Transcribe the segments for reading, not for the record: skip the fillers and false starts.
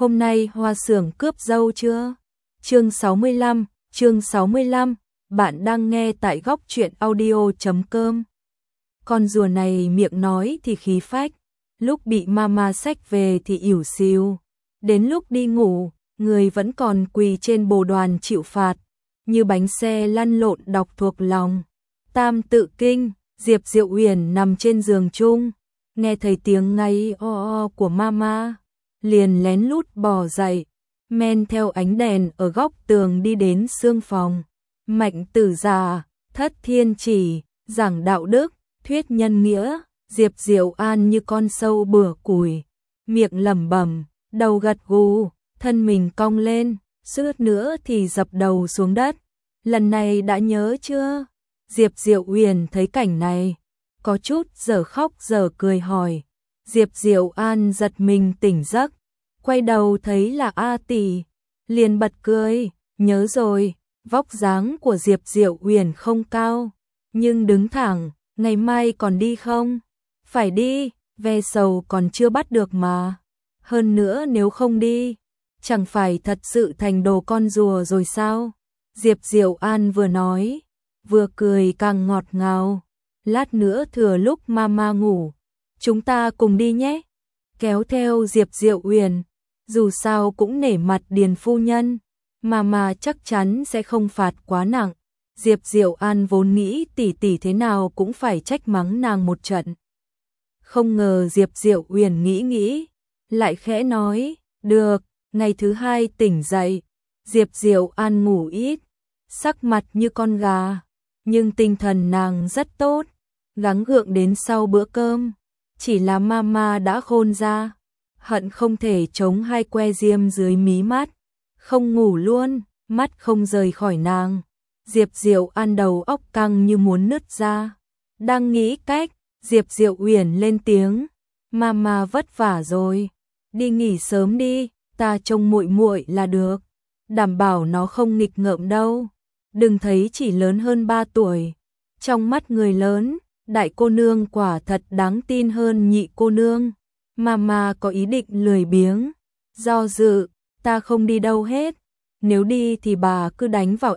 hôm nay Hoa Xưởng cướp dâu chưa? Chương 65, bạn đang nghe tại góc truyện audio.com. Con rùa này miệng nói thì khí phách, lúc bị mama xách về thì ỉu xìu, đến lúc đi ngủ, người vẫn còn quỳ trên bồ đoàn chịu phạt, như bánh xe lăn lộn đọc thuộc lòng. Tam tự kinh, Diệp Diệu Uyển nằm trên giường chung, nghe thấy tiếng ngáy o của mama, liền lén lút bò dậy, men theo ánh đèn ở góc tường đi đến xương phòng. Mạnh Tử Già, Thất Thiên Chỉ, giảng đạo đức, thuyết nhân nghĩa, Diệp Diệu An như con sâu bừa củi, miệng lẩm bẩm, đầu gật gù, thân mình cong lên, suýt nữa thì dập đầu xuống đất. Lần này đã nhớ chưa? Diệp Diệu Uyển thấy cảnh này, có chút giờ khóc giờ cười hỏi. Diệp Diệu An giật mình tỉnh giấc, quay đầu thấy là A tỷ, liền bật cười, nhớ rồi, vóc dáng của Diệp Diệu Uyển không cao, nhưng đứng thẳng, ngày mai còn đi không? Phải đi, ve sầu còn chưa bắt được mà. Hơn nữa nếu không đi, chẳng phải thật sự thành đồ con rùa rồi sao? Diệp Diệu An vừa nói, vừa cười càng ngọt ngào. Lát nữa thừa lúc mama ngủ, chúng ta cùng đi nhé. Kéo theo Diệp Diệu Uyển, dù sao cũng nể mặt Điền phu nhân, mama chắc chắn sẽ không phạt quá nặng. Diệp Diệu An vốn nghĩ tỷ tỷ thế nào cũng phải trách mắng nàng một trận. Không ngờ Diệp Diệu Uyển nghĩ, lại khẽ nói, được. Ngày thứ hai tỉnh dậy, Diệp Diệu An ngủ ít, sắc mặt như con gà, nhưng tinh thần nàng rất tốt, gắng gượng đến sau bữa cơm. Chỉ là mama đã khôn ra, hận không thể chống hai que diêm dưới mí mắt, không ngủ luôn, mắt không rời khỏi nàng. Diệp Diệu An đầu óc căng như muốn nứt ra, đang nghĩ cách, Diệp Diệu Uyển lên tiếng, mama vất vả rồi, đi nghỉ sớm đi, ta trông muội muội là được, đảm bảo nó không nghịch ngợm đâu. Đừng thấy chỉ lớn hơn 3 tuổi, trong mắt người lớn, đại cô nương quả thật đáng tin hơn nhị cô nương. Mama có ý định lười biếng, do dự, ta không đi đâu hết, nếu đi thì bà cứ đánh vào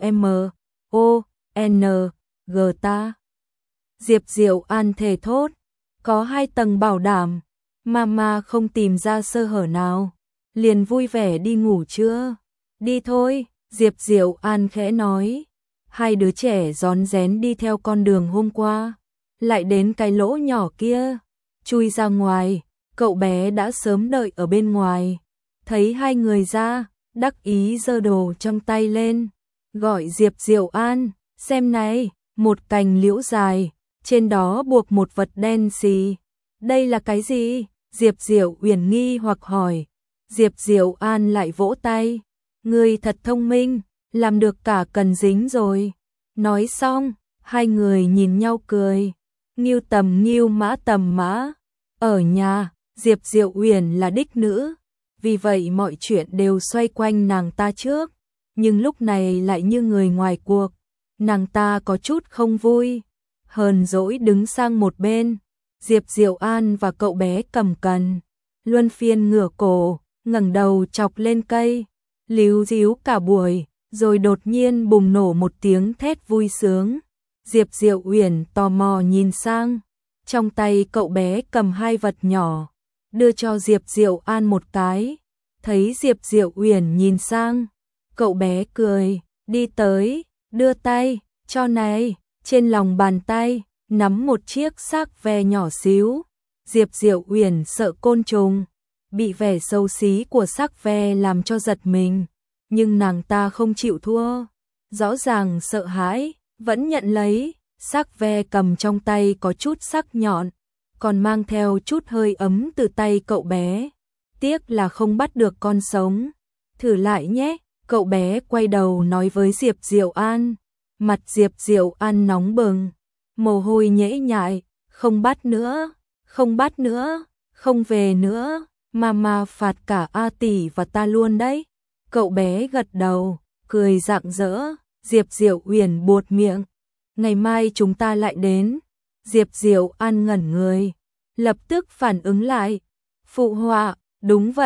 M.O.N.G ta. Diệp Diệu An thề thốt, có 2 tầng bảo đảm, mama không tìm ra sơ hở nào. Liền vui vẻ đi ngủ chưa? Đi thôi, Diệp Diệu An khẽ nói. Hai đứa trẻ rón rén đi theo con đường hôm qua, lại đến cái lỗ nhỏ kia, chui ra ngoài, cậu bé đã sớm đợi ở bên ngoài. Thấy hai người ra, đắc ý giơ đồ trong tay lên, gọi Diệp Diệu An, xem này, một cành liễu dài, trên đó buộc một vật đen xì. Đây là cái gì? Diệp Diệu Uyển nghi hoặc hỏi. Diệp Diệu An lại vỗ tay, ngươi thật thông minh, làm được cả cần dính rồi. Nói xong, hai người nhìn nhau cười, ngưu tầm ngưu mã tầm mã. Ở nhà, Diệp Diệu Uyển là đích nữ, vì vậy mọi chuyện đều xoay quanh nàng ta trước, nhưng lúc này lại như người ngoài cuộc, nàng ta có chút không vui, hờn dỗi đứng sang một bên. Diệp Diệu An và cậu bé cầm cần, luân phiên ngửa cổ, ngẩng đầu chọc lên cây, líu díu cả buổi, rồi đột nhiên bùng nổ một tiếng thét vui sướng. Diệp Diệu Uyển tò mò nhìn sang, trong tay cậu bé cầm 2 vật nhỏ, đưa cho Diệp Diệu An một cái. Thấy Diệp Diệu Uyển nhìn sang, cậu bé cười, đi tới, đưa tay, cho này, trên lòng bàn tay, nắm một chiếc xác ve nhỏ xíu. Diệp Diệu Uyển sợ côn trùng, bị vẻ xấu xí của xác ve làm cho giật mình, nhưng nàng ta không chịu thua, rõ ràng sợ hãi, vẫn nhận lấy. Xác ve cầm trong tay có chút sắc nhọn, còn mang theo chút hơi ấm từ tay cậu bé. Tiếc là không bắt được con sống. Thử lại nhé, cậu bé quay đầu nói với Diệp Diệu An. Mặt Diệp Diệu An nóng bừng, mồ hôi nhễ nhại, không bắt nữa, không bắt nữa, không về nữa, mama phạt cả A tỷ và ta luôn đấy. Cậu bé gật đầu, cười rạng rỡ. Diệp Diệu Uyển buột miệng, ngày mai chúng ta lại đến. Diệp Diệu An ngẩn người, lập tức phản ứng lại, phụ họa, đúng vậy,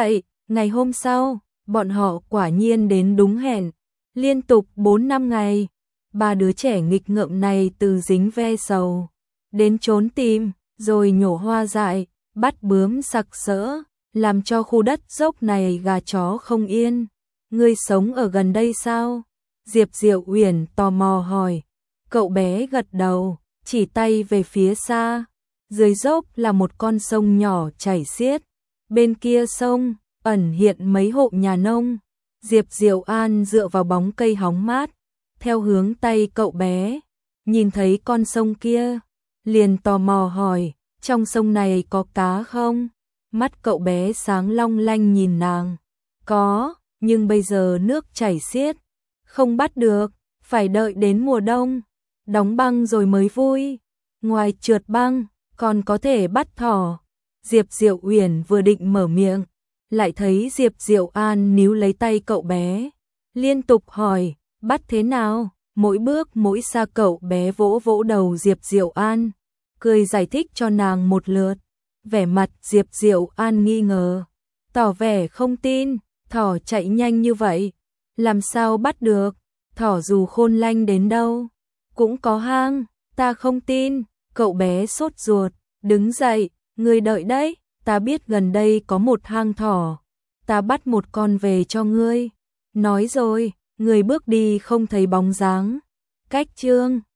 Ngày hôm sau, bọn họ quả nhiên đến đúng hẹn, liên tục 4-5 ngày. Ba đứa trẻ nghịch ngợm này từ dính ve sầu, đến trốn tìm, rồi nhổ hoa dại, bắt bướm sặc sỡ, làm cho khu đất dốc này gà chó không yên. Ngươi sống ở gần đây sao? Diệp Diệu Uyển tò mò hỏi. Cậu bé gật đầu, chỉ tay về phía xa. Dưới dốc là một con sông nhỏ chảy xiết. Bên kia sông, ẩn hiện mấy hộ nhà nông. Diệp Diệu An dựa vào bóng cây hóng mát, theo hướng tay cậu bé, nhìn thấy con sông kia, liền tò mò hỏi, trong sông này có cá không? Mắt cậu bé sáng long lanh nhìn nàng. Có, nhưng bây giờ nước chảy xiết, không bắt được, phải đợi đến mùa đông, đóng băng rồi mới vui. Ngoài trượt băng, còn có thể bắt thỏ. Diệp Diệu Uyển vừa định mở miệng, lại thấy Diệp Diệu An níu lấy tay cậu bé, liên tục hỏi, bắt thế nào? Mỗi bước mỗi xa cậu bé vỗ vỗ đầu Diệp Diệu An, cười giải thích cho nàng một lượt. Vẻ mặt Diệp Diệu An nghi ngờ, tỏ vẻ không tin, thỏ chạy nhanh như vậy, làm sao bắt được? Thỏ dù khôn lanh đến đâu, cũng có hang, ta không tin. Cậu bé sốt ruột, đứng dậy, ngươi đợi đấy, ta biết gần đây có một hang thỏ, ta bắt một con về cho ngươi. Nói rồi, người bước đi không thấy bóng dáng. Cách chương